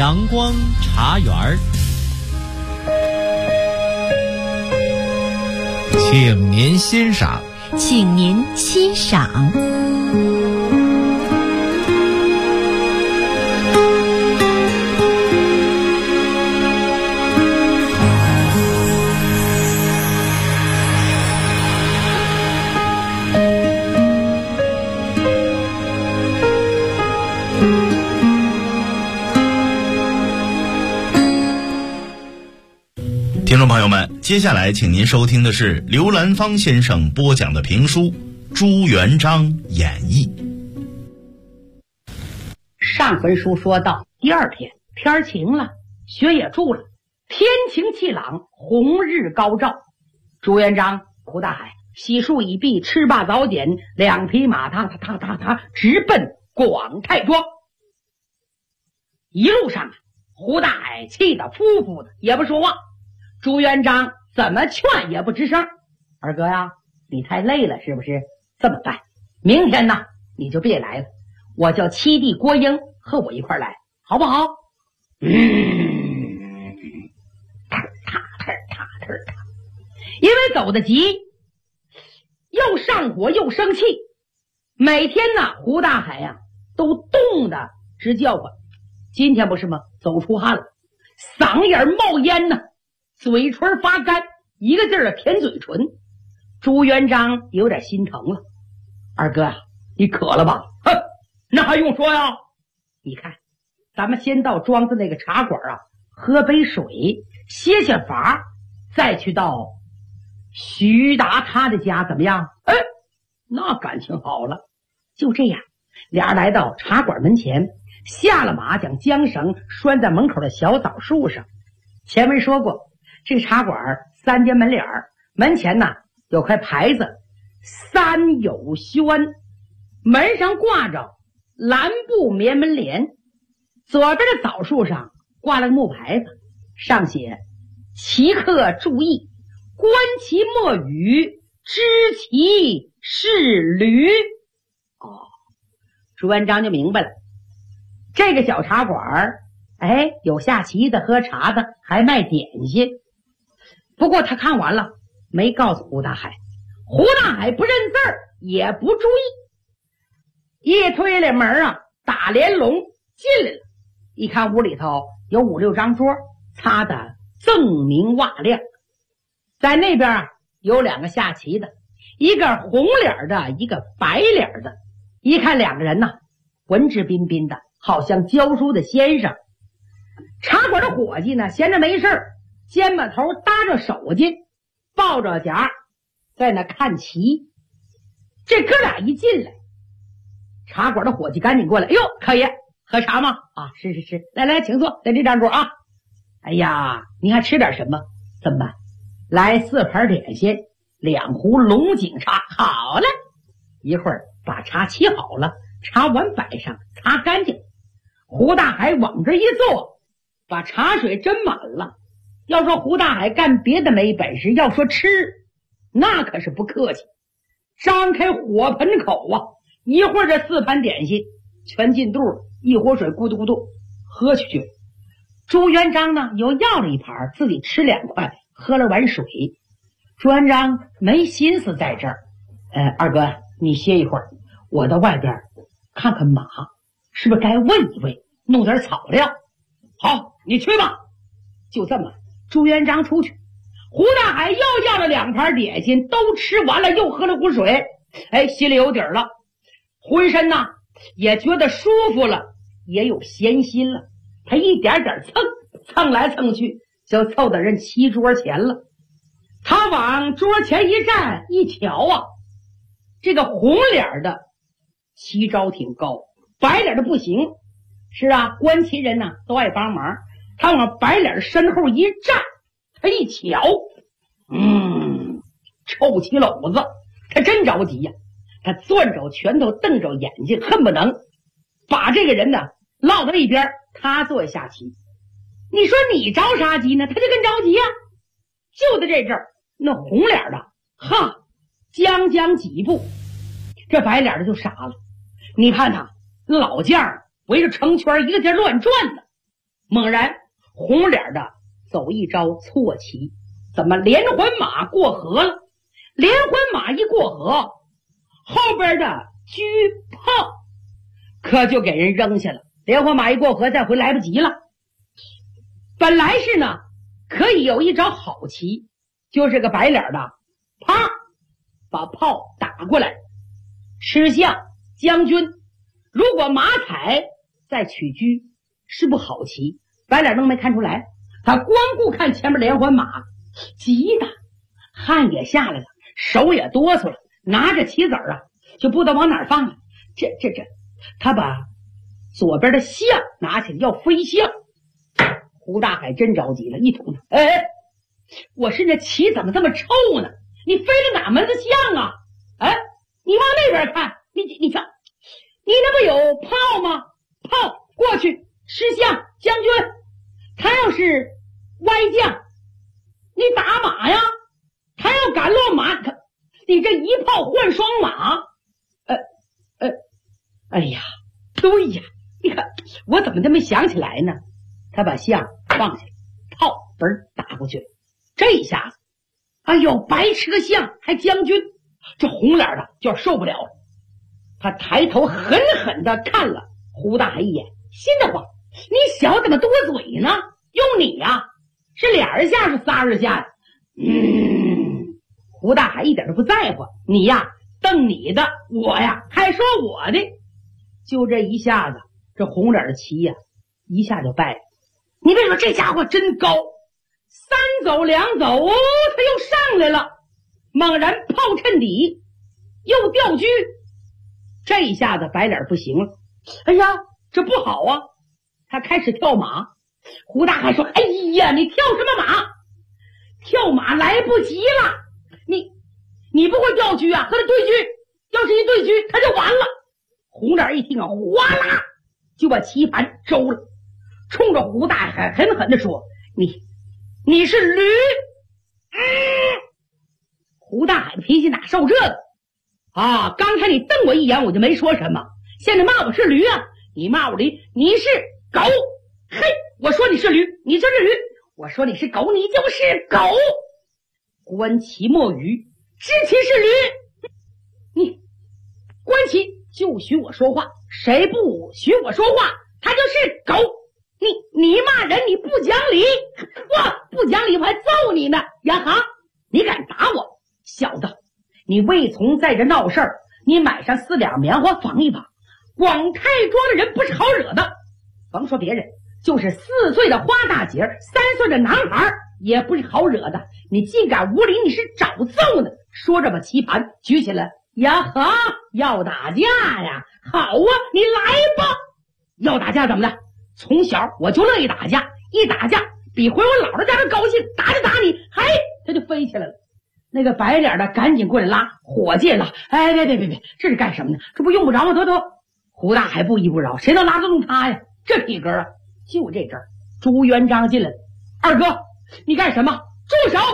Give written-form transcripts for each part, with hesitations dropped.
阳光茶园儿，请您欣赏。 请您欣赏。 听众朋友们，接下来请您收听的是刘兰芳先生播讲的评书《朱元璋演义》。 上回书说到第二天，天晴了，雪也住了，天晴气朗，红日高照。朱元璋、胡大海洗漱已毕，吃罢早点，两匹马直奔广泰庄。一路上胡大海气得呼呼的，也不说话。朱元璋怎么劝也不吱声。二哥呀，你太累了是不是？这么办，明天呢你就别来了，我叫七弟郭英和我一块来，好不好？因为走得急，又上火又生气，每天呢胡大海呀都冻得直叫唤。今天不是吗？走出汗了，嗓眼冒烟呢，嘴唇发干，一个劲儿的舔嘴唇。朱元璋有点心疼了。二哥啊，你渴了吧？哼，那还用说呀？你看，咱们先到庄子那个茶馆啊，喝杯水，歇歇乏，再去到徐达他的家，怎么样？哎，那感情好了。就这样，俩人来到茶馆门前，下了马，将缰绳拴在门口的小枣树上。前文说过，这个茶馆三间门脸儿，门前呢有块牌子三有轩，门上挂着蓝布棉门帘，左边的枣树上挂了个木牌子，上写奇客注意，观其莫语，知其是驴。朱元璋就明白了，这个小茶馆有下棋的，喝茶的，还卖点心。不过他看完了没告诉胡大海，胡大海不认字儿，也不注意，一推了门啊，打连笼进来了。一看屋里头有5、6张桌，擦得锃明瓦亮。在那边有2个下棋的，一个红脸的，一个白脸的。一看两个人呢，文质彬彬的，好像教书的先生。茶馆的伙计呢，闲着没事儿，肩膀头搭着手巾，抱着夹在那看棋。这哥俩一进来，茶馆的伙计赶紧过来，哟，客爷喝茶吗？啊，是，来请坐，在这张桌啊。哎呀，你还吃点什么？怎么办？来4盘点心，2壶龙井茶。好了，一会儿把茶沏好了，茶碗摆上，擦干净。胡大海往这一坐，把茶水斟满了。要说胡大海干别的没本事，要说吃那可是不客气，张开火盆口啊，一会儿这4盘点心全进肚，一壶水咕嘟咕嘟喝去。朱元璋呢又要了一盘，自己吃2块，喝了碗水。朱元璋没心思在这儿，二哥你歇一会儿，我到外边看看马，是不是该喂一喂，弄点草料。好，你去吧。就这么，朱元璋出去，胡大海又要了2盘点心，都吃完了，又喝了壶水，心里有底儿了，浑身呢也觉得舒服了，也有闲心了。他一点点蹭来蹭去，就凑到人棋桌前了。他往桌前一站，一瞧啊，这个红脸的棋招挺高，白脸的不行。是啊，观棋人呢都爱帮忙。他往白脸身后一站，他一瞧，臭棋篓子，他真着急呀。他攥着拳头，瞪着眼睛，恨不能把这个人呢落到一边，他坐下棋。你说你着啥急呢？他就跟着急呀。就在这阵儿，那红脸的将几步，这白脸的就傻了。你看他那老将围着成圈一个劲儿乱转呢， 猛然红脸的走一招错棋，怎么连环马过河了？连环马一过河，后边的车炮可就给人扔下了。连环马一过河，再回来不及了。本来是呢，可以有一招好棋，就是个白脸的，啪，把炮打过来，吃相将军。如果马踩再取车，是不好棋。白脸能没看出来？他光顾看前面连环马，急的汗也下来了，手也哆嗦了，拿着棋子啊，就不知道往哪儿放了。他把左边的象拿起来要飞象。胡大海真着急了，一捅他，哎，我是那棋怎么这么臭呢？你飞了哪门子象啊？哎，你往那边看，你瞧，你那不有炮吗？炮过去吃象将军，他要是歪将，你打马呀，他要敢落马，你这一炮换双马。哎呀，对呀，你看我怎么都没想起来呢？他把象放下来，炮嘣打过去了。这一下子，哎呦，白吃个象还将军，这红脸的就受不了了。他抬头狠狠地看了胡大海一眼，心得慌，你小怎么多嘴呢？用你呀，是俩人下是仨人下呀？胡大海一点都不在乎，你呀瞪你的，我呀还说我的。就这一下子，这红脸的棋呀一下就败了。你别说这家伙真高，三走两走，他又上来了，猛然炮趁底，又掉车。这一下子白脸不行了，哎呀，这不好啊！他开始跳马。胡大海说：“哎呀，你跳什么马？跳马来不及了！你不会掉车啊？和他对车，要是一对车，他就完了。”红脸一听啊，哗啦就把棋盘收了，冲着胡大海狠狠地说：“你是驴！”胡大海的脾气哪受这个啊？刚才你瞪我一眼，我就没说什么，现在骂我是驴啊？你骂我驴，你是狗！嘿，我说你是驴，你就是驴；我说你是狗，你就是狗。观其莫语，知其是驴。你观其就许我说话，谁不许我说话，他就是狗。你骂人，你不讲理，我不讲理，我还揍你呢！呀哈，你敢打我，小子！你未从在这闹事儿，你买上4两棉花防一防。广泰庄的人不是好惹的，甭说别人，就是4岁的花大姐，3岁的男孩也不是好惹的。你竟敢无礼，你是找揍呢！说着把棋盘举起来，呀哈，要打架呀？好啊，你来吧！要打架怎么的？从小我就乐意打架，一打架比回我姥姥家的高兴，打就打你，嘿，他就飞起来了。那个白脸的赶紧过来拉，伙计了，哎，别，这是干什么呢？这不用不着吗？得，胡大海不依不饶，谁能拉得动他呀？这体格啊！就这阵儿，朱元璋进来了，二哥，你干什么？住手！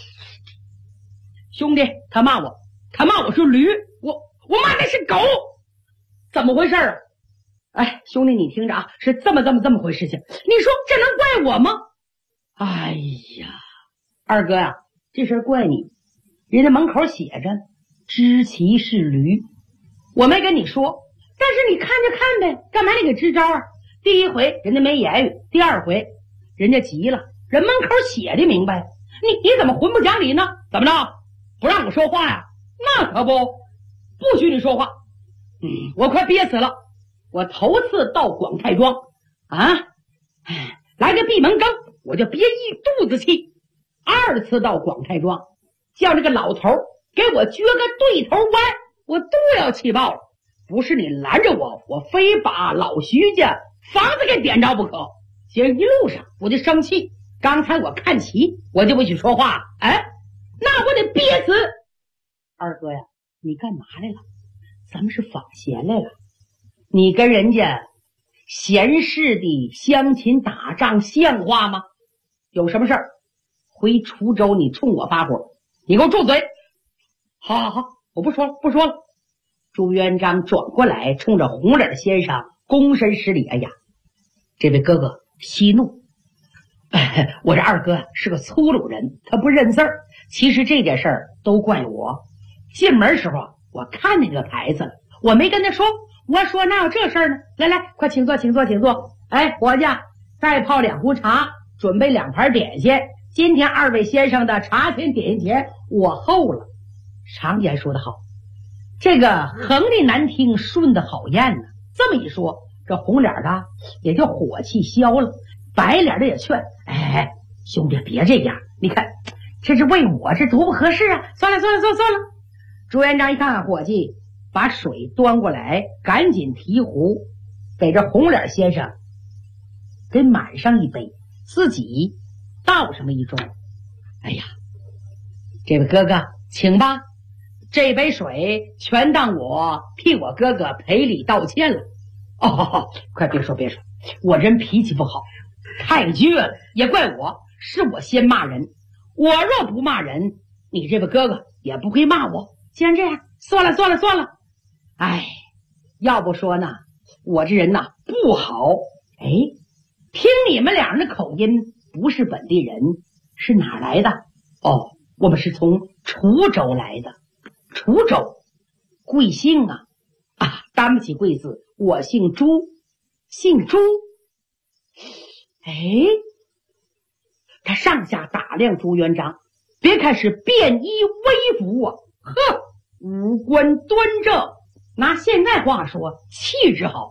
兄弟，他骂我是驴，我骂的是狗，怎么回事啊？哎，兄弟，你听着啊，是这么回事情。你说这能怪我吗？哎呀，二哥呀，这事怪你。人家门口写着知其是驴，我没跟你说，但是你看就看呗，干嘛你给支招啊？第一回人家没言语，第二回人家急了，人门口写的明白，你怎么混不讲理呢？怎么着？不让我说话呀？那可不许你说话。我快憋死了。我头次到广泰庄啊，来个闭门羹，我就憋一肚子气。2次到广泰庄，叫这个老头给我撅个对头弯，我都要气爆了。不是你拦着我非把老徐家房子给点着不可。其实一路上我就生气，刚才我看棋我就不许说话，哎，那我得憋死。二哥呀，你干嘛来了？咱们是访贤来了。你跟人家闲适的乡亲打仗像话吗？有什么事儿回滁州，你冲我发火，你给我住嘴！好，我不说了。朱元璋转过来，冲着红脸先生躬身施礼。哎呀，这位哥哥， 息怒。我这二哥是个粗鲁人，他不认字儿。其实这件事儿都怪我。进门时候我看那个牌子了，我没跟他说，我说哪有这事儿呢？来来，快请坐，请坐，请坐。哎，伙计，再泡2壶茶，准备2盘点心。今天2位先生的茶钱点心钱我厚了。常言说得好，这个横的难听，顺的好咽呢。这么一说，这红脸的也就火气消了，白脸的也劝：哎，兄弟别这样，你看这是为我，这多不合适啊！算了。朱元璋一看伙计，把水端过来，赶紧提壶给这红脸先生给满上一杯，自己倒上了一盅。哎呀，这位哥哥请吧，这杯水全当我替我哥哥赔礼道歉了。哦，快别说，我人脾气不好，太倔了，也怪我，是我先骂人。我若不骂人，你这位哥哥也不会骂我。既然这样，算了。哎，要不说呢，我这人呐不好。哎，听你们俩人的口音，不是本地人，是哪来的？哦，我们是从滁州来的。滁州，贵姓啊？啊，担不起贵字，我姓朱。姓朱？哎，他上下打量朱元璋，别看是便衣微服啊，呵，五官端正，拿现在话说，气质好。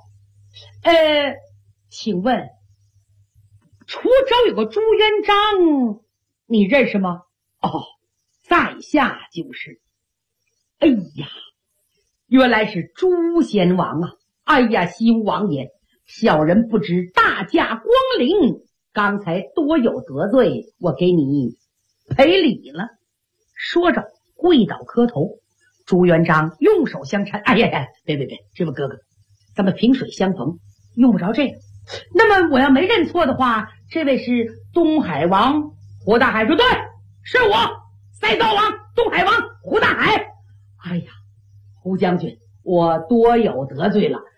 请问滁州有个朱元璋，你认识吗？哦，在下就是。哎呀，原来是朱贤王啊！哎呀，西吴王爷，小人不知大驾光临，刚才多有得罪，我给你赔礼了。说着跪倒磕头。朱元璋用手相搀，哎呀，别，这位哥哥，咱们萍水相逢，用不着这个。那么我要没认错的话，这位是东海王胡大海。说对，是我，塞高王东海王胡大海。哎呀，胡将军，我多有得罪了。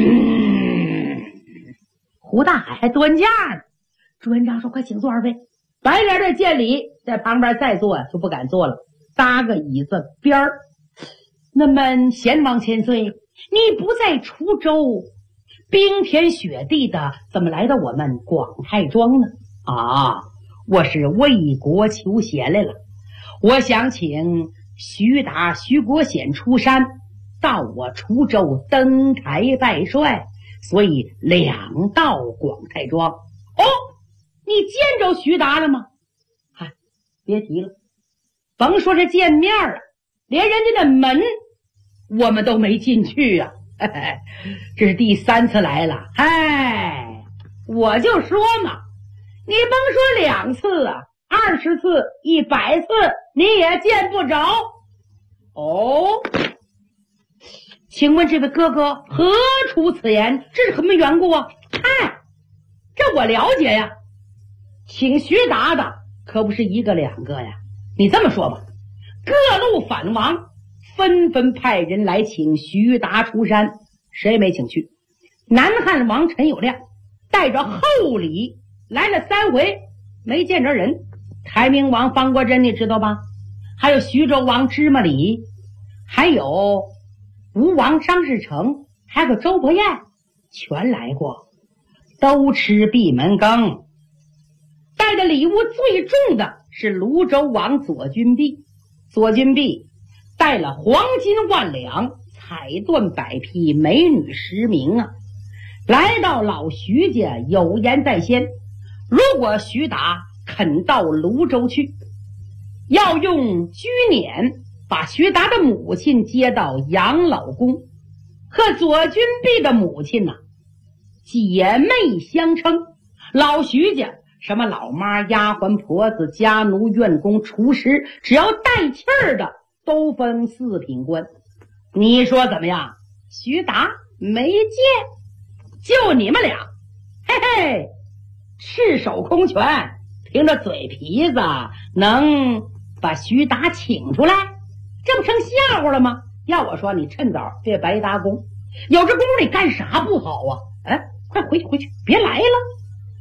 胡大海还端架呢。朱元璋说：“快请坐，二位。”白脸的见礼，在旁边再坐就不敢坐了，搭个椅子边儿。那么贤王千岁，你不在滁州，冰天雪地的，怎么来到我们广泰庄呢？啊，我是为国求贤来了。我想请徐国显出山到我滁州登台拜帅，所以2到广泰庄。哦，你见着徐达了吗？嗨，别提了，甭说是见面啊，连人家的门我们都没进去啊。这是第3次来了。哎，我就说嘛，你甭说2次啊，20次、100次你也见不着。哦，请问这位哥哥何出此言？这是什么缘故啊？哎，这我了解呀，请徐达的可不是1个2个呀。你这么说吧，各路反王纷纷派人来请徐达出山，谁也没请去。南汉王陈友谅带着厚礼来了3回，没见着人。台明王方国珍你知道吧？还有徐州王芝麻李，还有吴王张士诚，还有个周伯彦，全来过，都吃闭门羹。带的礼物最重的是泸州王左君弼，左君弼带了黄金1万两，彩缎100匹，美女10名啊！来到老徐家，有言在先，如果徐达肯到泸州去，要用居辇把徐达的母亲接到养老宫，和左君弼的母亲呐，姐妹相称。老徐家什么老妈、丫鬟、婆子、家奴、院工、厨师，只要带气儿的都封4品官。你说怎么样？徐达没见，就你们俩，嘿嘿，赤手空拳，凭着嘴皮子能把徐达请出来，这不成笑话了吗？要我说，你趁早别白搭工，有这功夫你干啥不好啊？哎，快回去，别来了。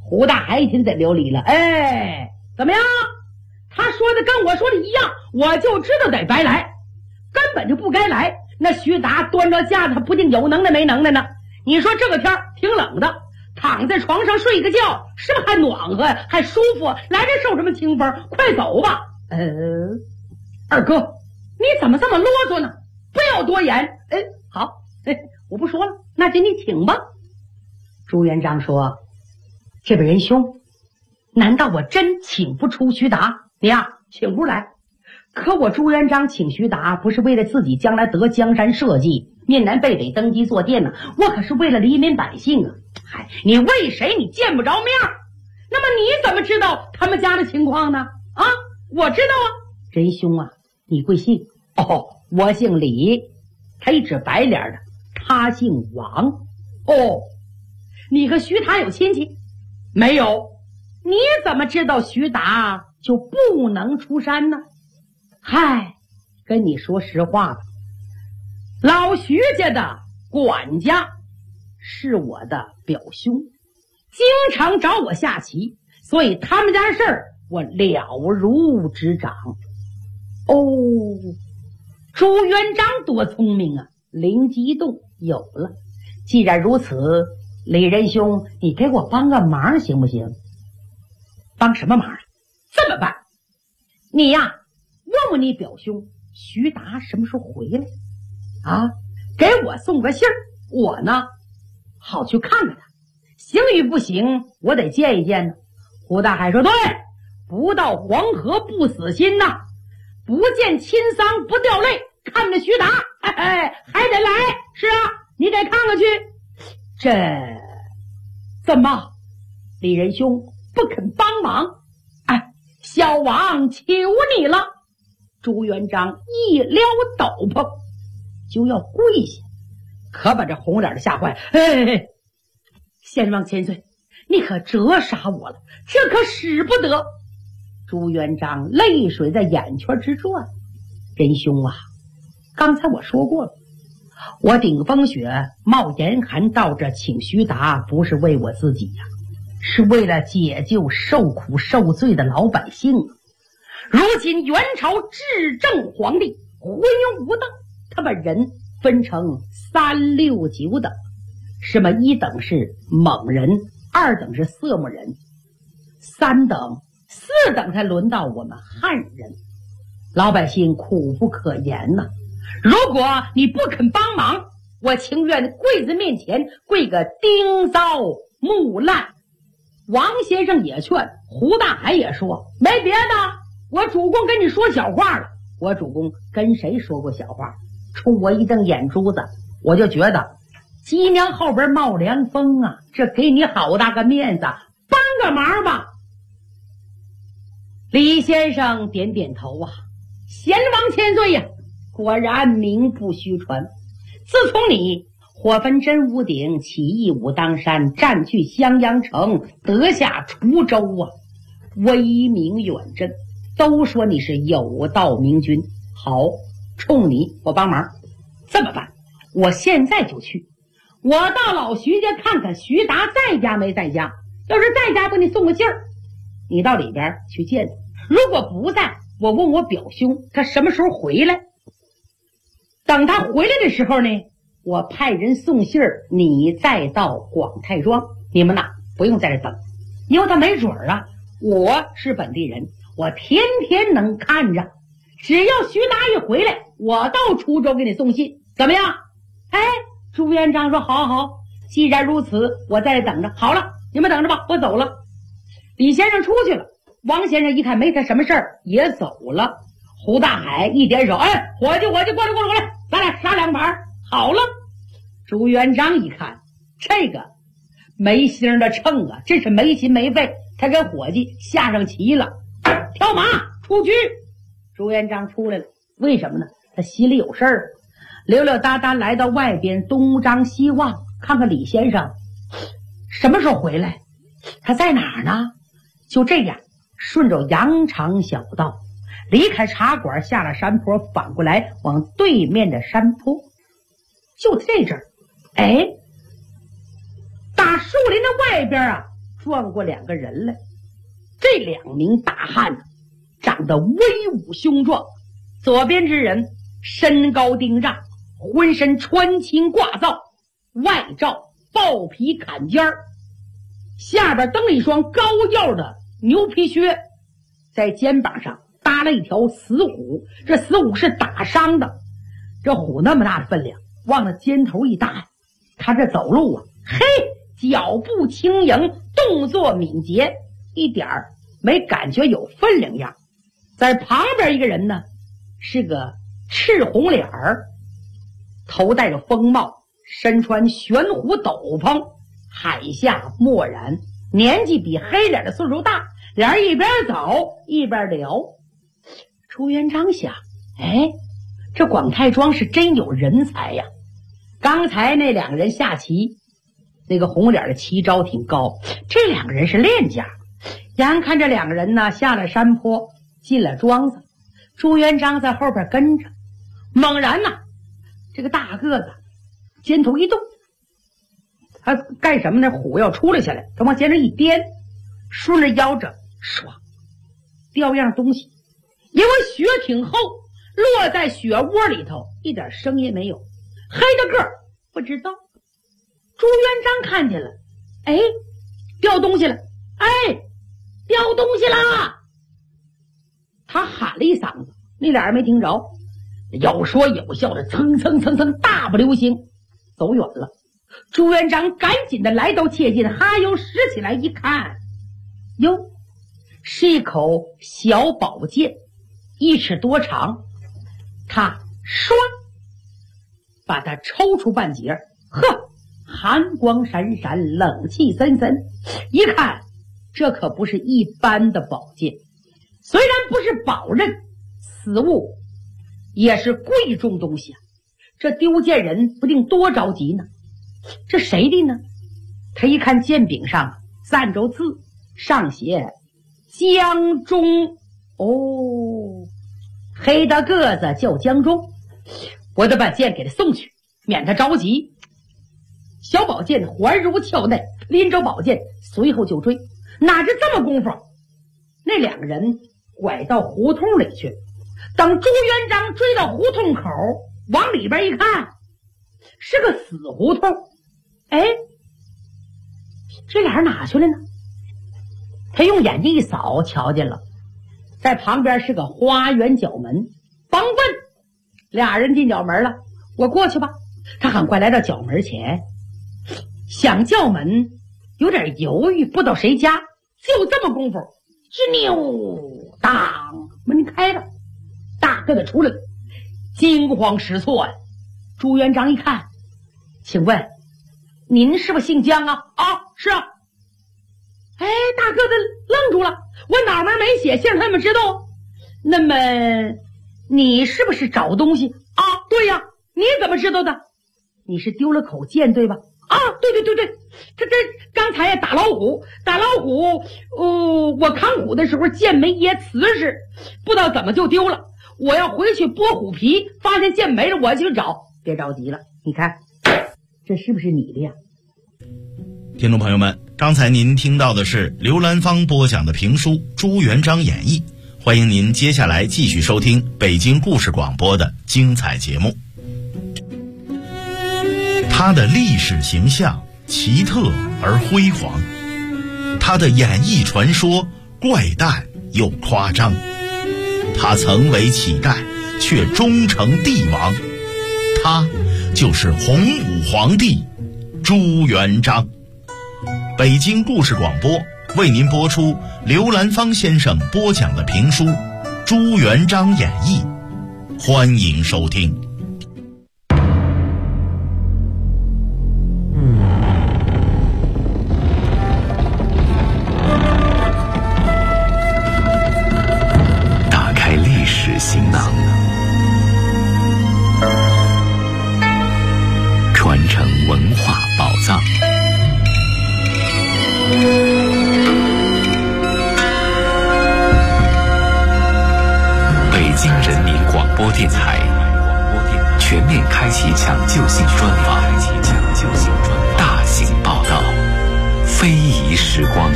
胡大海一听得流离了，哎，怎么样？他说的跟我说的一样，我就知道得白来，根本就不该来。那徐达端着架子，他不定有能耐没能耐呢。你说这个天挺冷的，躺在床上睡个觉，是不是还暖和呀，还舒服？来这受什么清风？快走吧。二哥，你怎么这么啰嗦呢？不要多言。好，我不说了，那就你请吧。朱元璋说：“这位仁兄，难道我真请不出徐达？你呀，请不出来。可我朱元璋请徐达，不是为了自己将来得江山社稷，面南背北登基坐殿呢，我可是为了黎民百姓啊！嗨，你为谁你见不着面？那么你怎么知道他们家的情况呢？啊，我知道啊。仁兄啊，你贵姓？哦，我姓李。他一指白脸的，他姓王。哦，你和徐达有亲戚？没有。你怎么知道徐达就不能出山呢？嗨，跟你说实话吧，老徐家的管家是我的表兄，经常找我下棋，所以他们家的事儿我了如指掌。哦，朱元璋多聪明啊，灵机一动，有了。既然如此，李仁兄，你给我帮个忙行不行？帮什么忙啊？这么办，你呀，问问你表兄徐达什么时候回来啊？给我送个信儿，我呢好去看看他，行与不行我得见一见呢。胡大海说：“对，不到黄河不死心呐，不见亲丧不掉泪。看着徐达，还得来。是啊，你得看看去。这怎么，李仁兄不肯帮忙？小王求你了。”朱元璋一撩斗篷就要跪下，可把这红脸的吓坏。先王千岁，你可折杀我了，这可使不得。朱元璋泪水在眼圈之转。仁兄啊，刚才我说过了，我顶风雪冒严寒到这请徐达，不是为我自己呀，是为了解救受苦受罪的老百姓。如今元朝至正皇帝昏庸无道，他把人分成3、6、9等，什么1等是猛人，2等是色目人，3等、4等才轮到我们汉人。老百姓苦不可言呐！如果你不肯帮忙，我情愿跪在面前跪个钉糟木烂。王先生也劝，胡大海也说，没别的，我主公跟你说小话了。我主公跟谁说过小话？冲我一瞪眼珠子，我就觉得鸡娘后边冒凉风啊，这给你好大个面子，帮个忙吧。李先生点点头啊，贤王千岁呀，果然名不虚传。自从你火焚真武鼎，起义武当山，占据襄阳城，得下滁州啊，威名远震，都说你是有道明君。好，冲你我帮忙。这么办，我现在就去，我到老徐家看看徐达在家没在家，要是在家给你送个信儿，你到里边去见他。如果不在，我问我表兄他什么时候回来。等他回来的时候呢，我派人送信儿，你再到广泰庄。你们呐不用在这等，因为他没准儿啊，我是本地人，我天天能看着。只要徐达一回来，我到滁州给你送信，怎么样？朱元璋说好好，既然如此，我在这等着。好了，你们等着吧，我走了。李先生出去了，王先生一看没他什么事儿，也走了。胡大海一点手，伙计，过来，咱俩杀2盘。好了。朱元璋一看，这个没星的秤啊，真是没心没肺，他跟伙计下上棋了。跳马出局。朱元璋出来了，为什么呢？他心里有事儿。溜溜达达来到外边，东张西望，看看李先生什么时候回来，他在哪儿呢？就这样顺着羊肠小道离开茶馆，下了山坡，反过来往对面的山坡。就这阵儿，大树林的外边啊， 转过2个人来。这2名大汉长得威武雄壮，左边之人身高丁丈，浑身穿青挂皂，外罩豹皮坎肩儿，下边蹬了一双高腰的牛皮靴，在肩膀上搭了一条死虎，这死虎是打伤的。这虎那么大的分量，往那肩头一搭，他这走路啊，嘿，脚步轻盈，动作敏捷，一点儿没感觉有分量样。在旁边一个人呢，是个赤红脸儿，头戴着风帽，身穿玄虎斗篷，海下漠然，年纪比黑脸的岁数大，俩人一边走一边聊。朱元璋想，哎，这广泰庄是真有人才呀！刚才那2个人下棋，那个红脸的棋招挺高，这2个人是练家。眼看这2个人呢下了山坡，进了庄子，朱元璋在后边跟着。猛然呢，这个大个子肩头一动，他干什么呢？虎要出来下来，他往肩上一颠，顺着腰着唰掉样东西，因为雪挺厚，落在雪窝里头，一点声音没有。黑的个儿不知道。朱元璋看见了，哎，掉东西了，哎，掉东西啦！他喊了一嗓子，那俩人没听着，有说有笑的蹭蹭蹭蹭大步流星走远了。朱元璋赶紧的来到切近，哈腰拾起来一看，哟，是一口小宝剑，1尺多长。他唰把它抽出半截，呵，寒光闪闪，冷气森森，一看这可不是一般的宝剑，虽然不是宝刃，死物也是贵重东西啊，这丢剑人不定多着急呢。这谁的呢？他一看剑柄上3轴字，上写江中。哦，黑的个子叫江中，我得把剑给他送去，免他着急。小宝剑环如鞘内，拎着宝剑随后就追。哪知这么功夫，那2个人拐到胡同里去。等朱元璋追到胡同口，往里边一看，是个死胡同。哎，这俩人哪去了呢？他用眼睛一扫，瞧见了，在旁边是个花园角门。甭问，俩人进角门了，我过去吧。他很快来到角门前，想叫门，有点犹豫，不知道谁家。就这么功夫，吱扭，当，门开了，大个子出来了，惊慌失措呀。朱元璋一看，请问您是不是姓江啊？啊，是啊。哎，大个子愣住了，我脑门没写，现在他们知道。那么你是不是找东西啊？对呀，你怎么知道的？你是丢了口剑对吧？啊，对，这刚才打老虎，我扛虎的时候剑没掖瓷实，不知道怎么就丢了。我要回去剥虎皮，发现剑没了，我去找。别着急了，你看这是不是你的呀？ 听众朋友们，刚才您听到的是刘兰芳播讲的评书《朱元璋演义》，欢迎您接下来继续收听北京故事广播的精彩节目。他的历史形象奇特而辉煌，他的演艺传说怪诞又夸张，他曾为乞丐却终成帝王，他就是洪武皇帝朱元璋。北京故事广播为您播出刘兰芳先生播讲的评书《朱元璋演义》，欢迎收听。 打开历史行囊，传承文化宝藏。北京人民广播电台全面开启抢救性专访，大型报道， 非遗时光。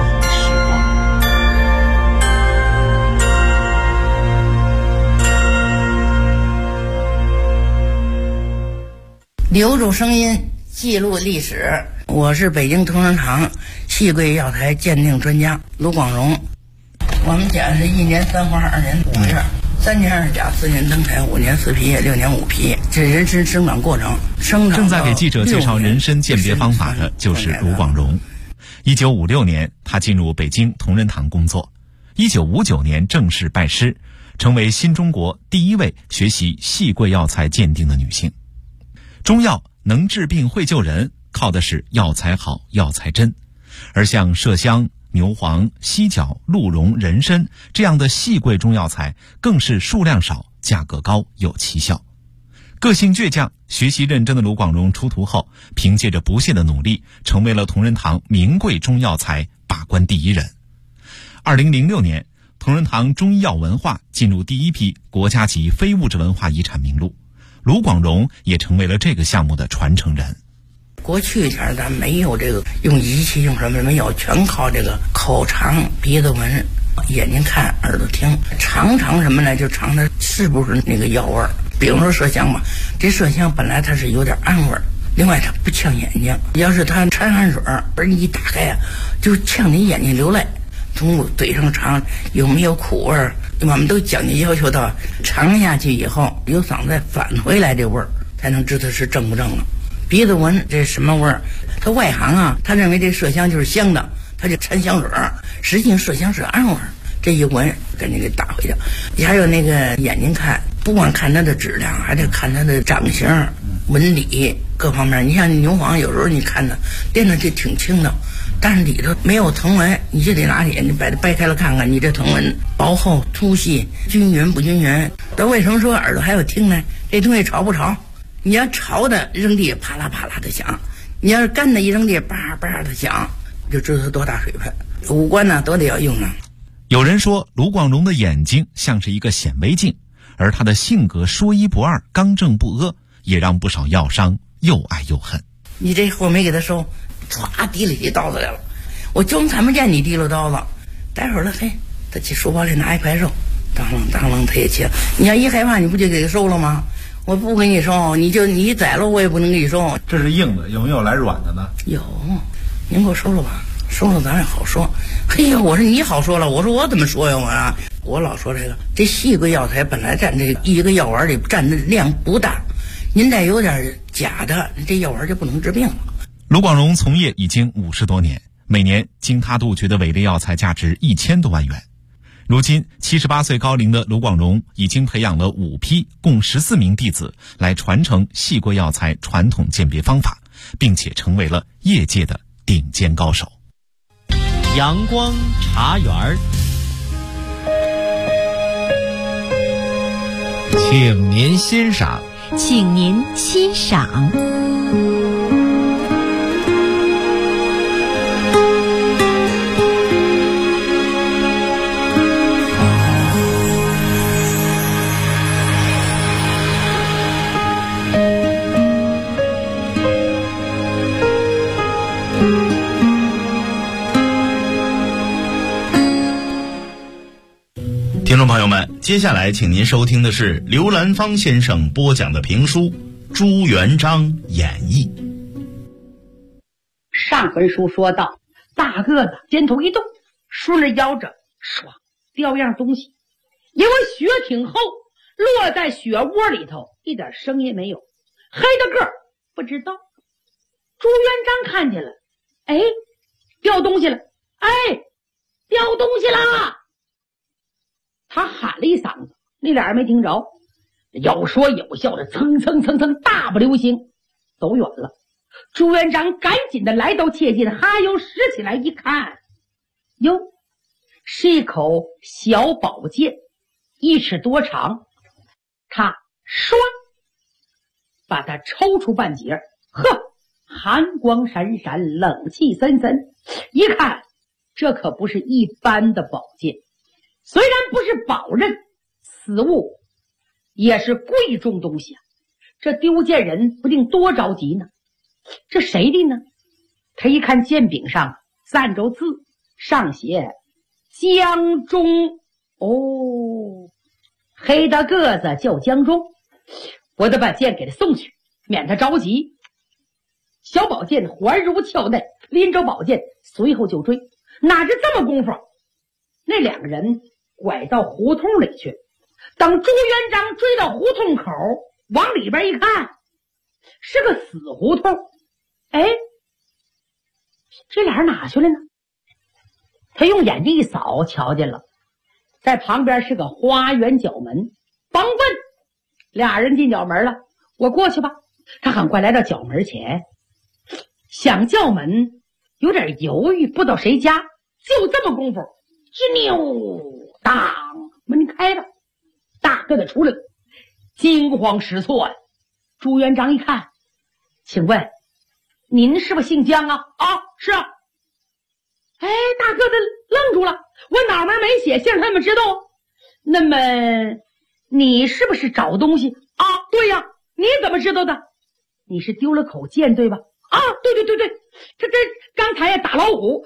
留住声音，记录历史。我是北京同仁堂戏柜药材鉴定专家卢广荣。我们家是1年3花2年5月，3年2甲4年登台5年4批6年5批，这人参生长过程。 正在给记者介绍人参鉴别方法的就是卢广荣。1956年，他进入北京同仁堂工作。1959年正式拜师，成为新中国第1位学习戏柜药材鉴定的女性。中药能治病会救人，靠的是药材好、药材真。而像麝香、牛黄、犀角、鹿茸、人参这样的细贵中药材，更是数量少、价格高、有奇效。个性倔强、学习认真的卢广荣出徒后，凭借着不懈的努力，成为了同仁堂名贵中药材把关第1人。2006年，同仁堂中医药文化进入第1批国家级非物质文化遗产名录，卢广荣也成为了这个项目的传承人。 过去前咱没有这个用仪器用什么没有，全靠这个口尝、鼻子闻、眼睛看、耳朵听，尝什么呢？就尝它是不是那个药味儿。比如说麝香吧，这麝香本来它是有点暗味儿，另外它不呛眼睛，要是它掺汗水而你一打开啊，就呛你眼睛流泪。从嘴上尝有没有苦味儿，我们都讲究要求到尝下去以后由嗓子再返回来这味儿，才能知道是正不正了。鼻子闻这什么味儿？他外行啊，他认为这麝香就是香的，他就掺香水儿，实际上麝香是暗味儿。这一闻赶紧给打回去。还有那个眼睛看，不光看它的质量，还得看它的长形、纹理各方面。你像牛黄，有时候你看它练的就挺轻的，但是里头没有藤纹，你就得拿眼睛把它掰开了看看，你这藤纹薄厚、粗细、均匀不均匀。那为什么说耳朵还有听呢？这东西潮不潮？你要潮的扔地啪啦啪啦的响，你要是干的一扔地叭叭的响，就知道它多大水分。五官呢都得要用上。 有人说卢广荣的眼睛像是一个显微镜，而他的性格说一不二、刚正不阿，也让不少药商又爱又恨。 你这货没给他收，唰提里起刀子来了，我就看不见你提溜刀子，待会儿了，嘿，他去书包里拿一块肉，当啷当啷他也切。你要一害怕，你不就给他收了吗？我不给你收，你宰了我也不能给你收。 这是硬的，有没有来软的呢？ 有，您给我收了吧，收了咱也好说。嘿呀，我说你好说了，我说我怎么说呀我老说这细贵药材本来占这一个药丸里占的量不大，您再有点假的，这药丸就不能治病了。 卢广荣从业已经50多年，每年经他杜绝的伪劣药材价值1000多万元。如今78岁高龄的卢广荣已经培养了5批共14名弟子来传承细贵药材传统鉴别方法，并且成为了业界的顶尖高手。 阳光茶园， 请您欣赏。 请您欣赏。 听众朋友们，接下来请您收听的是刘兰芳先生播讲的评书《朱元璋演义》。 上回书说到，大个子肩头一动，顺着腰着，唰掉样东西，因为雪挺厚，落在雪窝里头，一点声音没有。黑的个儿不知道。朱元璋看见了，哎，掉东西了，哎，掉东西啦！他喊了一嗓子，那俩人没听着，有说有笑的蹭蹭蹭蹭大步流星走远了。朱元璋赶紧的来到切近，哈又拾起来一看，哟，是一口小宝剑，1尺多长。他唰把它抽出半截，呵，寒光闪闪，冷气森森，一看这可不是一般的宝剑，虽然不是宝刃，此物也是贵重东西啊！这丢剑人不定多着急呢。这谁的呢？ 他一看剑柄上站着字，上写江中。哦，黑大个子叫江中，我得把剑给他送去，免他着急。小宝剑环如鞘内，拎着宝剑随后就追。哪知这么功夫，那两个人拐到胡同里去。等朱元璋追到胡同口，往里边一看，是个死胡同。哎，这俩人哪去了呢？他用眼睛一扫，瞧见了，在旁边是个花园角门。甭问，俩人进角门了。我过去吧。他很快来到角门前，想叫门，有点犹豫，不知道谁家。就这么功夫，吱扭，当，门开了，大个子出来了，惊慌失措呀。朱元璋一看，请问您是不是姓江啊？啊，是啊。哎，大个子愣住了，我脑门没写，姓他们知道。那么你是不是找东西啊？对呀。你怎么知道的？你是丢了口剑对吧？啊，对，这刚才呀打老虎，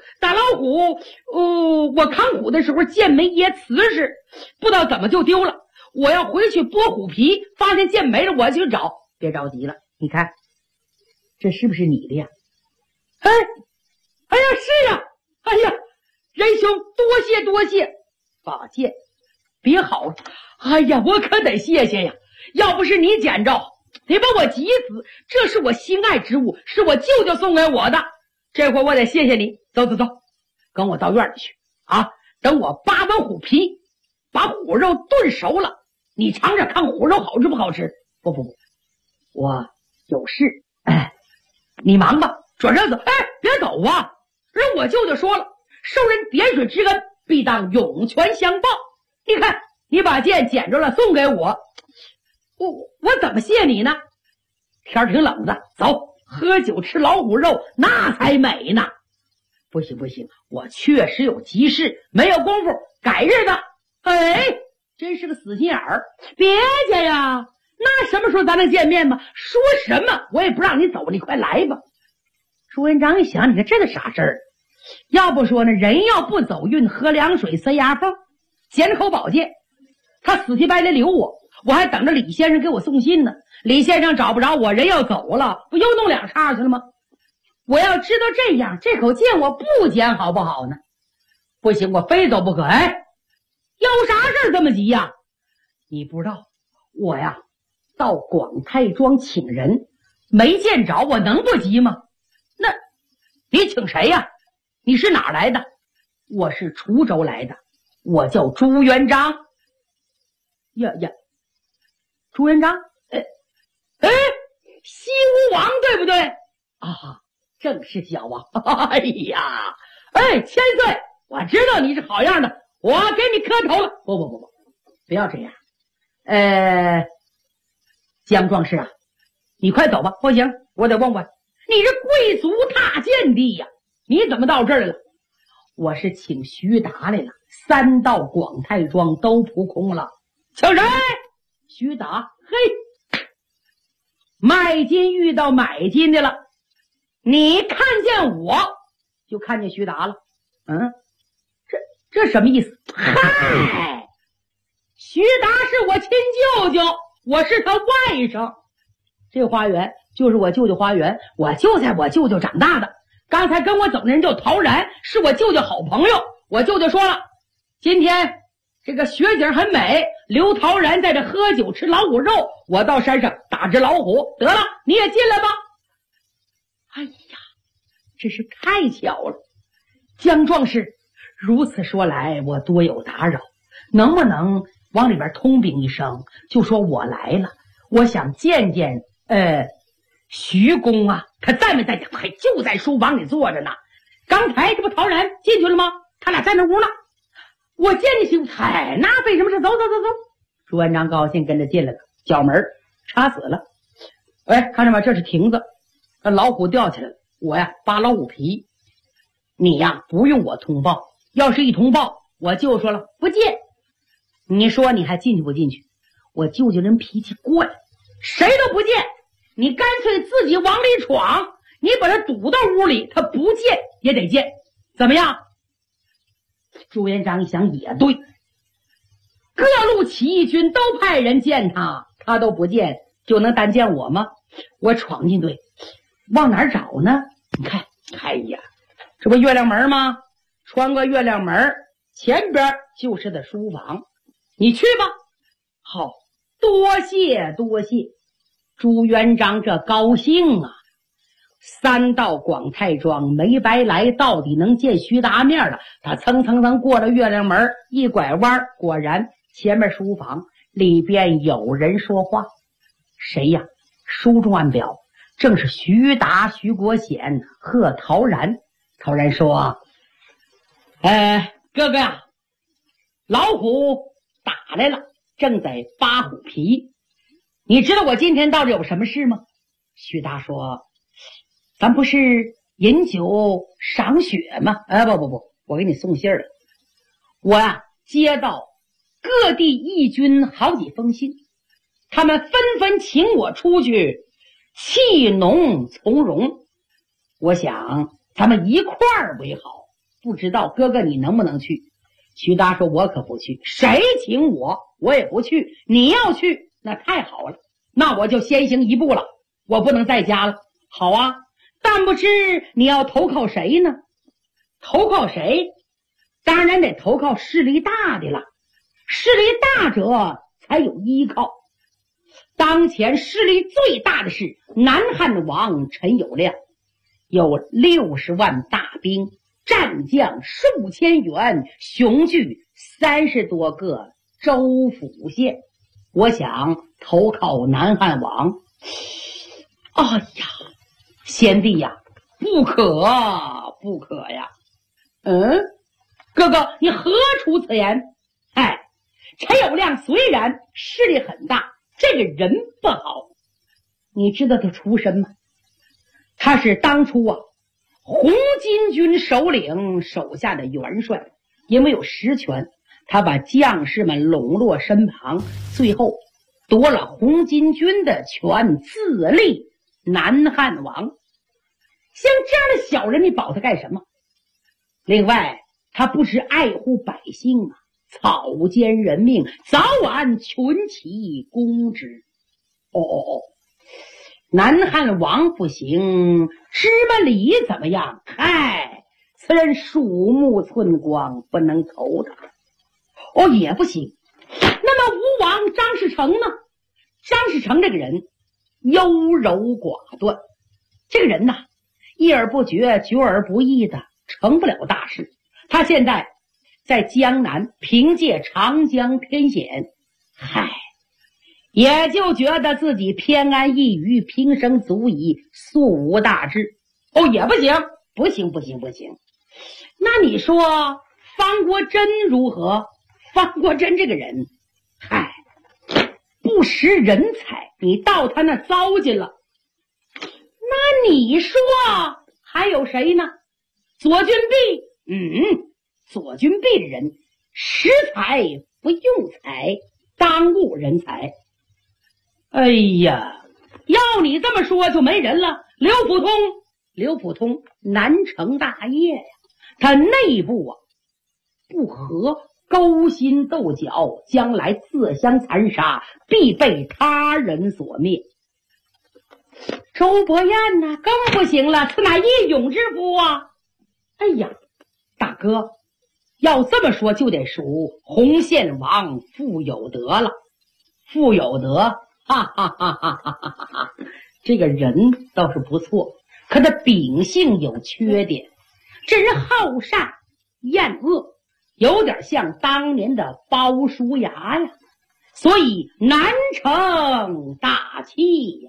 我看虎的时候剑没掖瓷实，不知道怎么就丢了。我要回去剥虎皮，发现剑没了，我去找。别着急了，你看这是不是你的呀？哎呀，是呀。哎呀，仁兄多谢，宝剑别好。哎呀，我可得谢谢呀，要不是你捡着，得把我急死。这是我心爱之物，是我舅舅送给我的，这回我得谢谢你。走，跟我到院里去啊！等我扒完虎皮，把虎肉炖熟了，你尝尝看虎肉好吃不好吃。不，我有事。哎，你忙吧，转身走。哎，别走啊！人我舅舅说了，受人点水之恩，必当涌泉相报。你看，你把剑捡着了，送给我，我怎么谢你呢？天挺冷的，走，喝酒吃老虎肉，那才美呢。不行，我确实有急事，没有功夫，改日子。哎，真是个死心眼儿。别介呀，那什么时候咱能见面吧？说什么我也不让你走，你快来吧。朱元璋一想，你看这个傻事儿，要不说呢，人要不走运，喝凉水塞牙缝，捡口宝剑，他死乞白赖留我还等着李先生给我送信呢。李先生找不着我，人要走了，不又弄两叉去了吗？我要知道这样，这口剑我不捡好不好呢？不行，我非走不可。哎，有啥事儿这么急呀？你不知道，我呀到广泰庄请人，没见着，我能不急吗？那你请谁呀？你是哪儿来的？我是滁州来的，我叫朱元璋。呀，朱元璋，西吴王对不对？啊，正是小王。哎呀，千岁，我知道你是好样的，我给你磕头了。不，不要这样。江壮士啊，你快走吧。不行，我得问问，你是贵族踏剑的呀，你怎么到这儿来了？我是请徐达来了，3道广泰庄都扑空了。请谁？徐达。嘿，卖金遇到买金的了，你看见我就看见徐达了。这什么意思？嗨，徐达是我亲舅舅，我是他外甥。这花园就是我舅舅花园，我就在我舅舅长大的。刚才跟我走的人叫陶然，是我舅舅好朋友。我舅舅说了，今天这个雪景很美，刘陶然在这喝酒吃老虎肉，我到山上打只老虎。得了，你也进来吧。哎呀，真是太巧了。江壮士，如此说来我多有打扰，能不能往里边通禀一声，就说我来了，我想见见徐公啊，他在没在家？还就在书房里坐着呢。刚才这不陶然进去了吗？他俩在那屋呢。我见你徐，嗨，那费什么事？走。朱元璋高兴跟着进来了，角门插死了。看着吗？这是亭子，老虎吊起来了。我呀扒老虎皮，你呀不用我通报，要是一通报，我就说了不见。你说你还进去不进去？我舅舅人脾气怪，谁都不见。你干脆自己往里闯， 你把他堵到屋里，他不见也得见，怎么样？朱元璋一想也对，各路起义军都派人见他，他都不见，就能单见我吗？我闯进队，往哪儿找呢？你看，哎呀，这不月亮门吗？穿过月亮门，前边就是他的书房，你去吧。好，多谢多谢。朱元璋这高兴啊，3道广泰庄没白来，到底能见徐达面了。他蹭蹭蹭过了月亮门，一拐弯，果然前面书房里边有人说话。谁呀？书中暗表正是徐达、徐国显和陶然。陶然说：哥哥呀，老虎打来了，正在扒虎皮。你知道我今天到底有什么事吗？徐达说：咱不是饮酒赏雪吗？不，我给你送信了。我呀，接到各地义军好几封信，他们纷纷请我出去弃农从戎。我想咱们一块儿为好，不知道哥哥你能不能去？徐达说：我可不去，谁请我也不去。你要去那太好了，那我就先行一步了，我不能在家了。好啊，但不知你要投靠谁呢？投靠谁？当然得投靠势力大的了，势力大者才有依靠。当前势力最大的是南汉王陈友谅，有60万大兵，战将数千员，雄踞30多个州府县。我想投靠南汉王。哎呀，贤弟呀，不可呀。哥哥你何出此言？陈友谅虽然势力很大，这个人不好。你知道他出身吗？他是当初红巾军首领手下的元帅，因为有实权，他把将士们笼络身旁，最后夺了红巾军的权，自立南汉王。像这样的小人，你保他干什么？另外他不知爱护百姓啊，草菅人命，早晚群起攻之。南汉王不行，芝麻李怎么样？此人鼠目寸光，不能投他。也不行。那么吴王张士诚呢？张士诚这个人优柔寡断，这个人呐，议而不决，决而不议的，成不了大事。他现在在江南凭借长江天险，也就觉得自己偏安一隅，平生足矣，素无大志。也不行，不行。那你说方国珍如何？方国珍这个人不识人才，你到他那糟践了。那你说还有谁呢？左军弼。左军弼的人识才不用才，当误人才。要你这么说就没人了。刘普通难成大业呀，他内部不和，勾心斗角，将来自相残杀，必被他人所灭。周伯彦呢更不行了，此乃义勇之夫啊。大哥，要这么说就得数洪宪王傅有德了。傅有德这个人倒是不错，可他秉性有缺点，这人好善厌恶，有点像当年的鲍叔牙呀，所以难成大器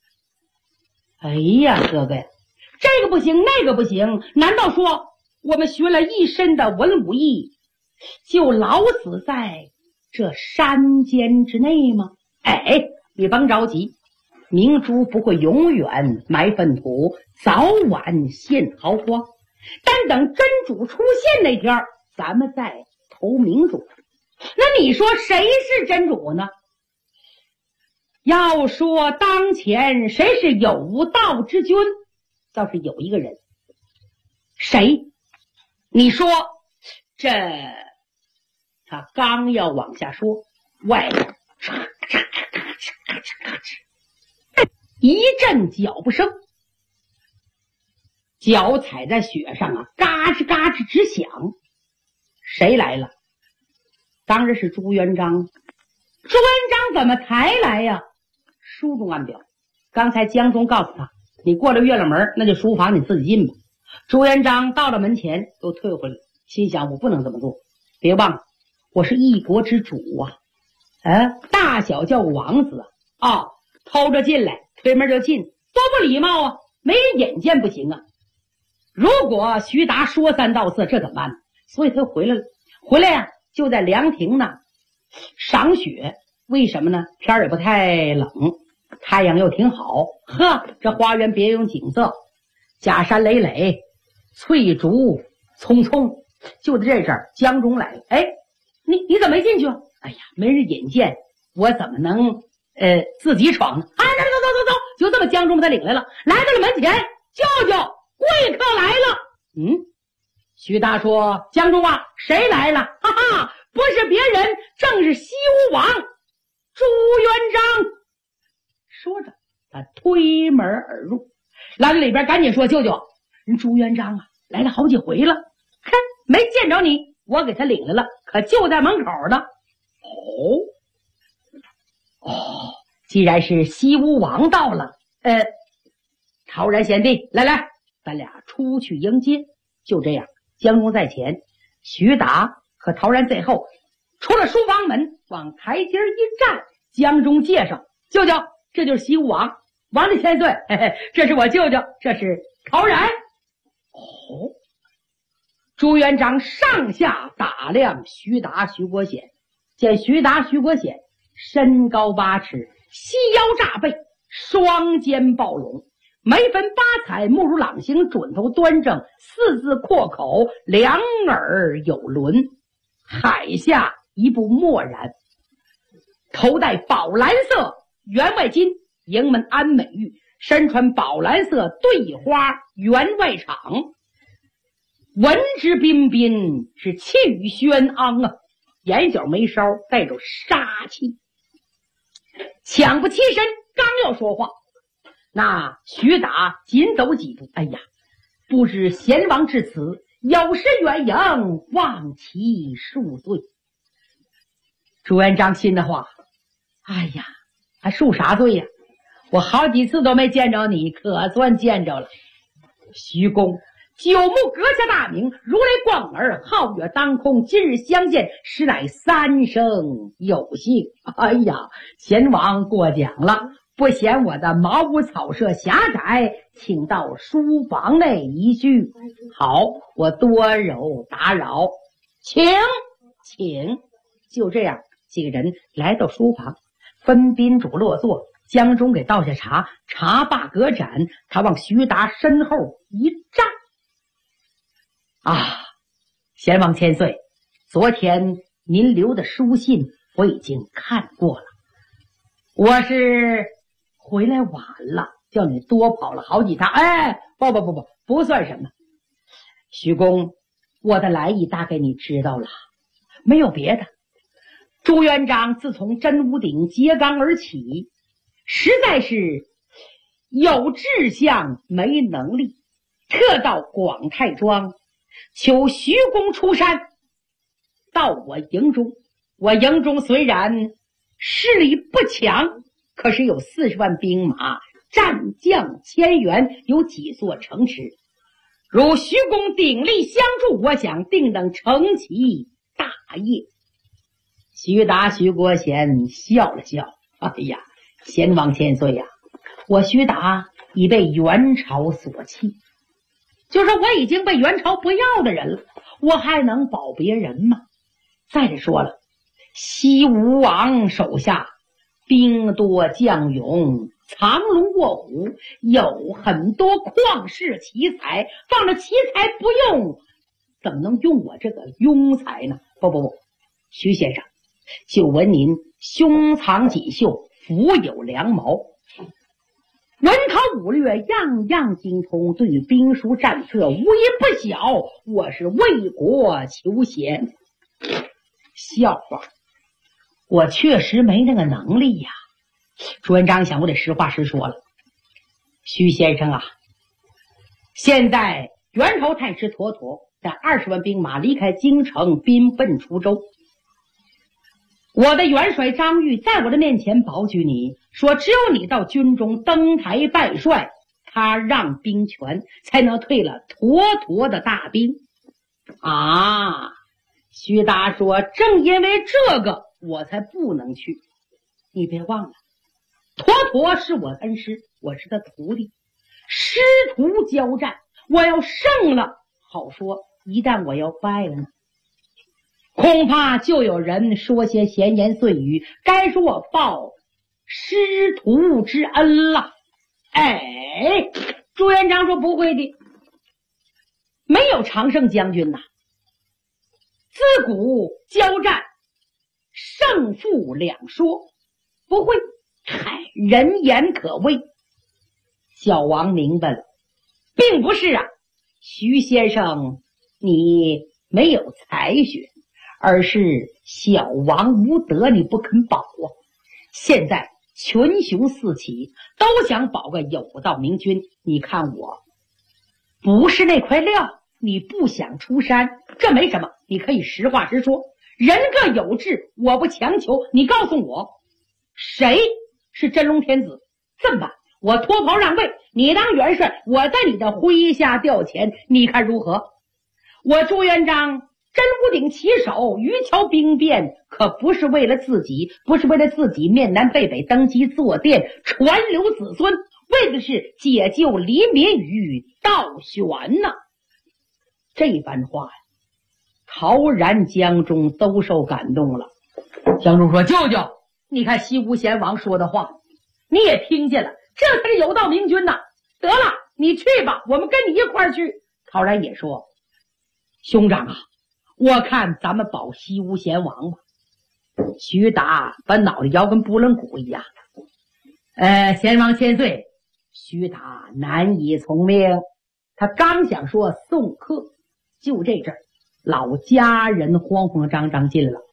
呀。哥哥呀，这个不行那个不行，难道说我们学了一身的文武艺就老死在这山间之内吗？你甭着急，明珠不会永远埋粪土，早晚现豪光。单等真主出现那天，咱们再投明主。那你说谁是真主呢？要说当前谁是有道之君， 倒是有一个人。谁？你说这他刚要往下说，外边一阵脚步声，脚踩在雪上啊，嘎吱嘎吱直响。谁来了？当然是朱元璋。朱元璋怎么才来呀？书中暗表，刚才江中告诉他，你过了月亮门，那就书房你自己进吧。朱元璋到了门前又退回来，心想我不能这么做，别忘了我是一国之主啊！大小叫个王子啊！偷着进来，推门就进，多不礼貌啊！没人眼见不行啊！如果徐达说三道四，这怎么办呢？所以他回来了，回来呀，就在凉亭呢赏雪。为什么呢？天儿也不太冷，太阳又挺好。这花园别有景色，假山累累，翠竹葱葱。就在这阵儿，江中来了。你怎么没进去啊？哎呀，没人眼见，我怎么能自己闯呢？走，就这么江中把他领来了，来到了门前，舅舅贵客来了。徐达说：江中啊，谁来了？哈哈，不是别人，正是西吴王朱元璋。说着他推门而入，来到里边赶紧说：舅舅，人朱元璋啊来了好几回了，看没见着你，我给他领来了，可就在门口呢。既然是西吴王到了，陶然贤弟，来，咱俩出去迎接。就这样，江中在前，徐达和陶然在后，出了书房门，往台阶一站，江中介绍：舅舅，这就是西吴王，王里千岁，这是我舅舅，这是陶然。朱元璋上下打量徐达、徐国显，见徐达、徐国显身高8尺，细腰炸背，双肩抱拢，眉分8彩，目如朗星，准头端正，四字阔口，两耳有轮，海下一步漠然，头戴宝蓝色员外巾，营门安美玉，身穿宝蓝色对花员外氅，文质彬彬，是气宇轩昂啊，眼角眉梢带着杀气。抢不起身，刚要说话，那徐达紧走几步，哎呀，不知贤王至此，有失远迎，望其恕罪。朱元璋心的话，哎呀，还恕啥罪呀？我好几次都没见着你，可算见着了。徐公九牧阁下大名，如雷贯耳，皓月当空，今日相见，实乃三生有幸。哎呀，贤王过奖了，不嫌我的茅屋草舍狭窄，请到书房内一叙。好，我多有打扰，请。就这样，几个人来到书房，分宾主落座，江中给倒下茶，茶罢隔盏，他往徐达身后一站。贤王千岁，昨天您留的书信我已经看过了，我是回来晚了，叫你多跑了好几趟。不算什么。徐公，我的来意大概你知道了，没有别的。朱元璋自从真武鼎揭竿而起，实在是有志向没能力，特到广泰庄求徐公出山到我营中。我营中虽然势力不强，可是有40万兵马，战将1000员，有几座城池。如徐公鼎力相助，我想定能成其大业。徐达、徐国贤笑了笑，哎呀，贤王千岁呀，我徐达已被元朝所弃，就是我已经被元朝不要的人了，我还能保别人吗？再者说了，西吴王手下兵多将勇，藏龙卧虎，有很多旷世奇才，放着奇才不用，怎么能用我这个庸才呢？不，徐先生，就闻您胸藏锦绣，腹有良谋， 文韬武略样样精通，对兵书战策无一不晓。我是为国求贤。笑话，我确实没那个能力呀。朱元璋想，我得实话实说了。徐先生啊，现在元朝太师妥妥带20万兵马离开京城，兵奔滁州。我的元帅张玉在我的面前保举你，说只有你到军中登台拜帅，他让兵权，才能退了妥妥的大兵。啊，徐达说，正因为这个我才不能去。你别忘了，妥妥是我的恩师，我是他徒弟，师徒交战，我要胜了好说，一旦我要败了呢，恐怕就有人说些闲言碎语，该说我报师徒之恩了。哎，朱元璋说不会的，没有常胜将军呐，自古交战胜负两说，不会，嗨，人言可畏。小王明白了，并不是啊，徐先生你没有才学，而是小王无德，你不肯保啊。现在群雄四起，都想保个有道明君，你看我不是那块料，你不想出山，这没什么，你可以实话实说，人各有志，我不强求，你告诉我谁是真龙天子。这么办，我脱袍让位，你当元帅，我在你的麾下吊钱，你看如何？我朱元璋真屋顶旗手，渔樵兵变，可不是为了自己，不是为了自己面南背北登基坐殿传留子孙，为的是解救黎民于倒悬呐。这番话呀，陶然、江中都受感动了。江中说，舅舅，你看西吴贤王说的话你也听见了，这才是有道明君呐。得了，你去吧，我们跟你一块儿去。陶然也说，兄长啊，我看咱们保西吴贤王吧。徐达把脑袋摇跟拨浪鼓一样。贤王千岁。徐达难以从命，他刚想说送客，就这阵儿，老家人慌慌张张进了。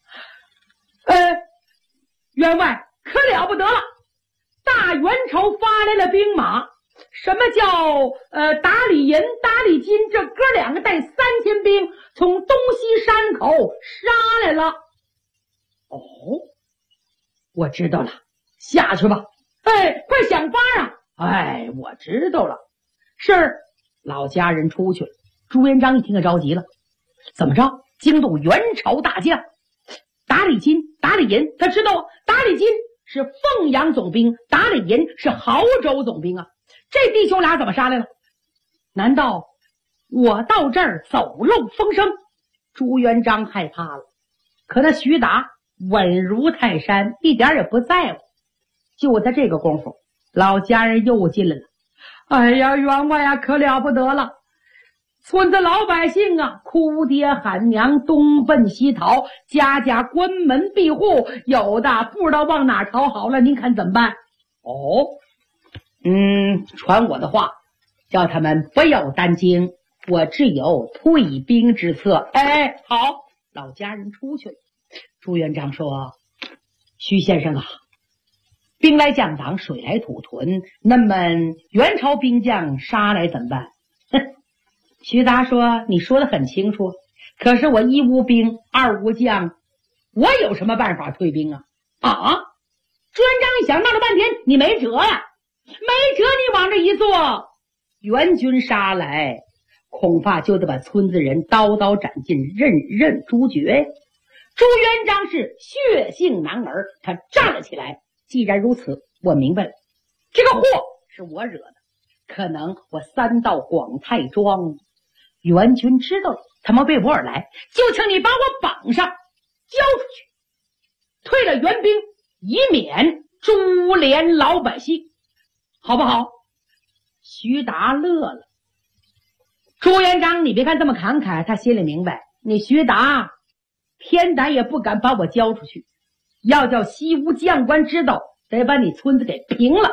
员外可了不得了，大元朝发来了兵马，什么叫打李银、打李金，这哥两个带3000兵从东西山口杀来了。哦，我知道了，下去吧。快想法啊。我知道了。是。老家人出去了。朱元璋一听可着急了，怎么着？惊动元朝大将打李金、打李银，他知道啊，打李金是凤阳总兵，打李银是亳州总兵啊。这弟兄俩怎么杀来了？难道我到这儿走漏风声？朱元璋害怕了，可那徐达稳如泰山，一点也不在乎。就在这个功夫，老家人又进来了。哎呀，员外呀，可了不得了！村子老百姓啊，哭爹喊娘，东奔西逃，家家关门闭户，有的不知道往哪逃好了，您看怎么办？传我的话，叫他们不要担惊，我只有退兵之策。好，老家人出去了。朱元璋说，徐先生啊，兵来将挡，水来土屯，那么元朝兵将杀来怎么办？徐达说，你说的很清楚，可是我一无兵，二无将，我有什么办法退兵啊？朱元璋一想，闹了半天你没辙呀，没辙，你往这一坐，元军杀来，恐怕就得把村子人刀刀斩尽，任任诛绝。朱元璋是血性男儿，他站了起来。既然如此，我明白了，这个祸是我惹的，可能我3到广泰庄，元军知道了，他们为我而来，就请你把我绑上，交出去，退了援兵，以免株连老百姓，好不好？徐达乐了。朱元璋，你别看这么慷慨，他心里明白，你徐达天胆也不敢把我交出去，要叫西吴将官知道，得把你村子给平了，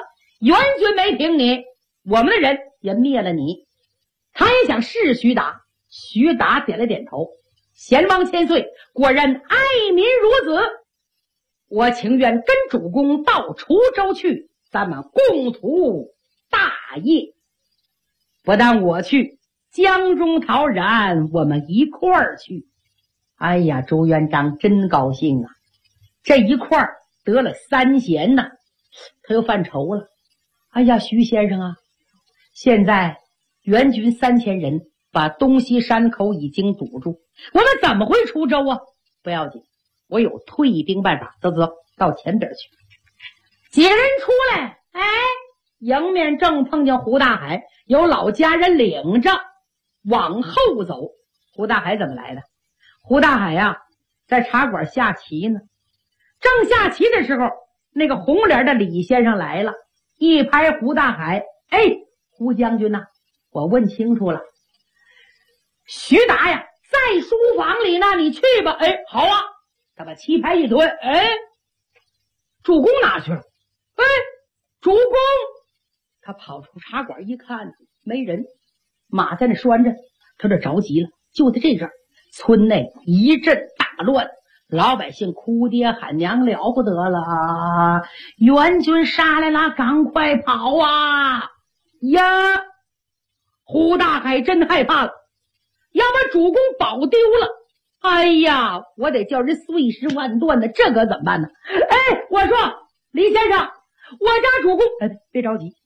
援军没平你，我们的人也灭了你。他也想试徐达，徐达点了点头。贤王千岁，果然爱民如子，我情愿跟主公到滁州去，咱们共图大业。不但我去，江中陶然我们一块儿去。哎呀，朱元璋真高兴啊，这一块儿得了3贤呐，他又犯愁了。哎呀，徐先生啊，现在援军3000人把东西山口已经堵住，我们怎么回滁州啊？不要紧，我有退兵办法。走，到前边去。几个人出来，哎，迎面正碰见胡大海，有老家人领着往后走。胡大海怎么来的？胡大海呀，在茶馆下棋呢。正下棋的时候，那个红脸的李先生来了，一拍胡大海，哎，胡将军呐，我问清楚了，徐达呀在书房里呢，你去吧。哎，好啊。他把棋牌一推，哎，主公哪去了？哎，主公。他跑出茶馆一看，没人，马在那拴着，他这着急了。就在这阵儿，村内一阵大乱，老百姓哭爹喊娘，了不得了，援军杀来了，赶快跑啊！呀，胡大海真害怕了，要把主公保丢了。哎呀，我得叫人碎尸万段的，这可怎么办呢？哎，我说李先生，我家主公，哎，别着急，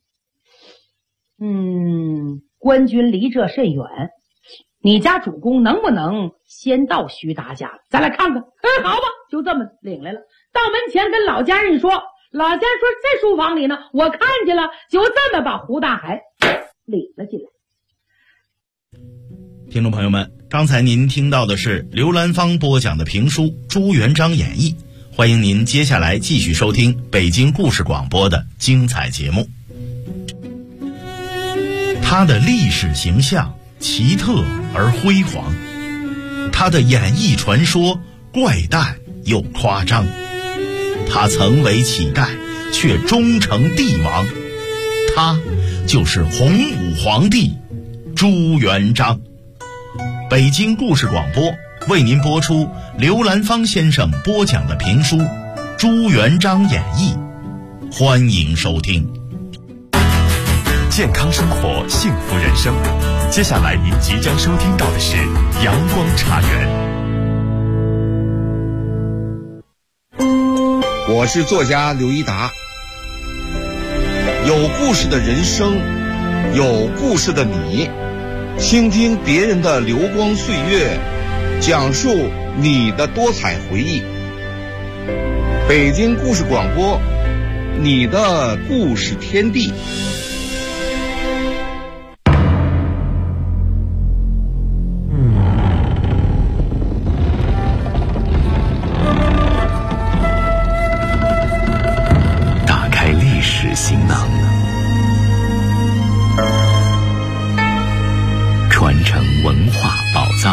官军离这甚远，你家主公能不能先到徐达家了？咱来看看。哎，好吧，就这么领来了。到门前跟老家人一说，老家人说在书房里呢，我看见了，就这么把胡大海领了进来。 听众朋友们，刚才您听到的是刘兰芳播讲的评书《朱元璋演义》，欢迎您接下来继续收听北京故事广播的精彩节目。他的历史形象奇特而辉煌，他的演义传说怪诞又夸张，他曾为乞丐却终成帝王，他就是洪武皇帝朱元璋。北京故事广播为您播出刘兰芳先生播讲的评书《朱元璋演义》，欢迎收听。 健康生活，幸福人生。接下来您即将收听到的是阳光茶园。 我是作家刘一达。有故事的人生，有故事的你，倾听别人的流光岁月，讲述你的多彩回忆。北京故事广播，你的故事天地。 打开历史行囊，传承文化宝藏。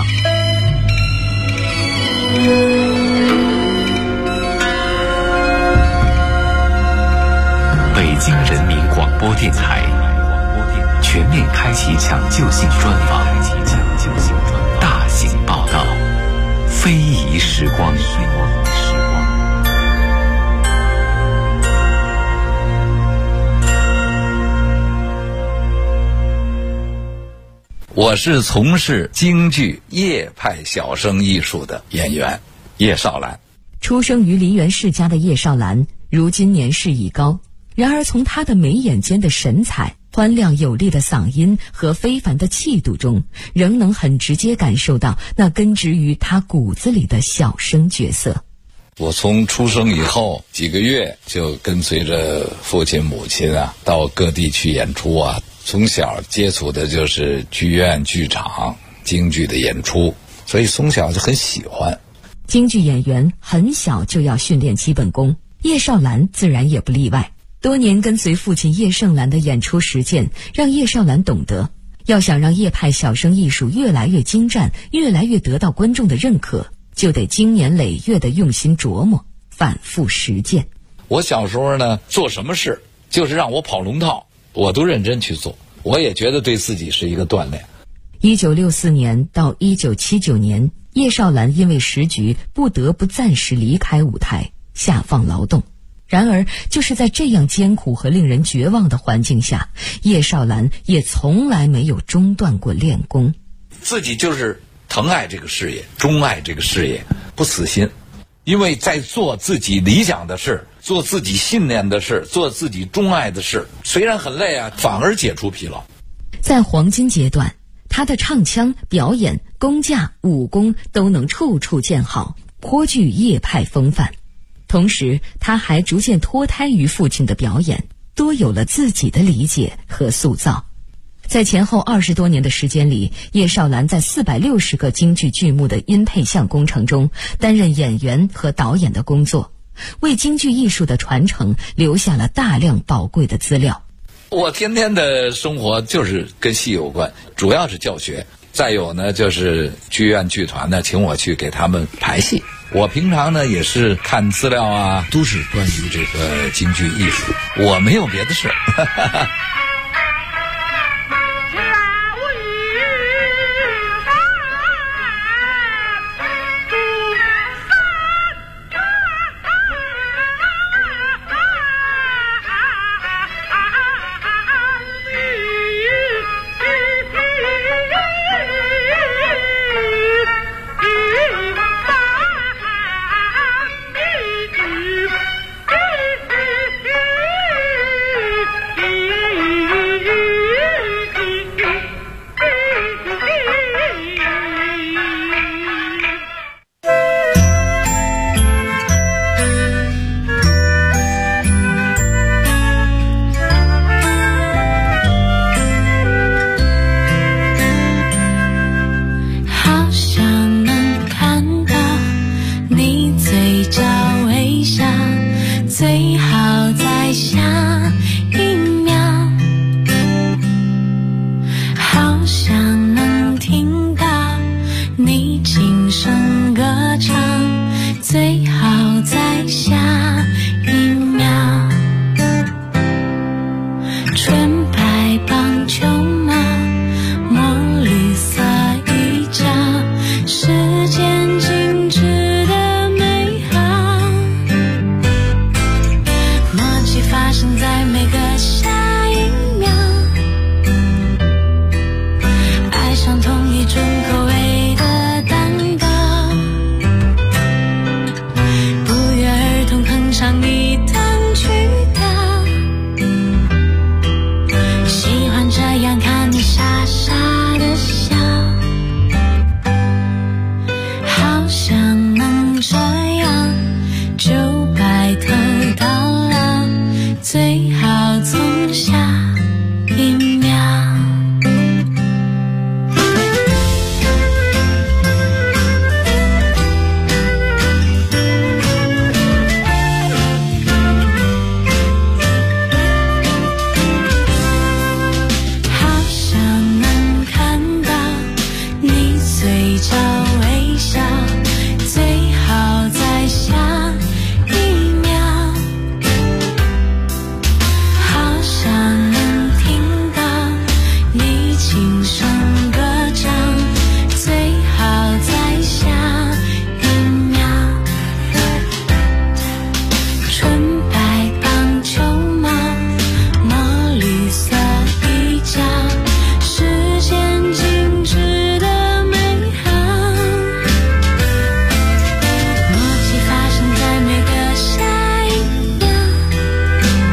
北京人民广播电台全面开启抢救性专访，大型报道，非遗时光。 我是从事京剧叶派小生艺术的演员叶绍兰。 出生于梨园世家的叶绍兰，如今年事已高，然而从他的眉眼间的神采、欢亮有力的嗓音和非凡的气度中，仍能很直接感受到那根植于他骨子里的小生角色。 我从出生以后几个月就跟随着父亲母亲到各地去演出从小接触的就是剧院剧场京剧的演出，所以从小就很喜欢。 京剧演员很小就要训练基本功，叶绍兰自然也不例外。多年跟随父亲叶盛兰的演出实践，让叶绍兰懂得，要想让叶派小生艺术越来越精湛，越来越得到观众的认可，就得经年累月的用心琢磨，反复实践。 我小时候呢，做什么事就是让我跑龙套，我都认真去做。我也觉得对自己是一个锻炼。 1964年到1979年，叶绍兰因为时局不得不暂时离开舞台，下放劳动。然而，就是在这样艰苦和令人绝望的环境下，叶绍兰也从来没有中断过练功。 自己就是疼爱这个事业，钟爱这个事业，不死心。因为在做自己理想的事，做自己信念的事，做自己钟爱的事，虽然很累啊，反而解除疲劳。 在黄金阶段，他的唱腔、表演、功架、武功都能处处见好，颇具叶派风范。同时，他还逐渐脱胎于父亲的表演，多有了自己的理解和塑造。在前后20多年的时间里，叶绍兰在460个京剧剧目的音配像工程中担任演员和导演的工作，为京剧艺术的传承留下了大量宝贵的资料。 我天天的生活就是跟戏有关，主要是教学，再有呢就是剧院剧团呢请我去给他们排戏。我平常呢也是看资料啊，都是关于这个京剧艺术，我没有别的事。 最好在下一秒，好想能听到你轻声歌唱，最好在下一秒。纯白棒球帽，墨绿色衣角，时间静止的美好，默契发生在每个下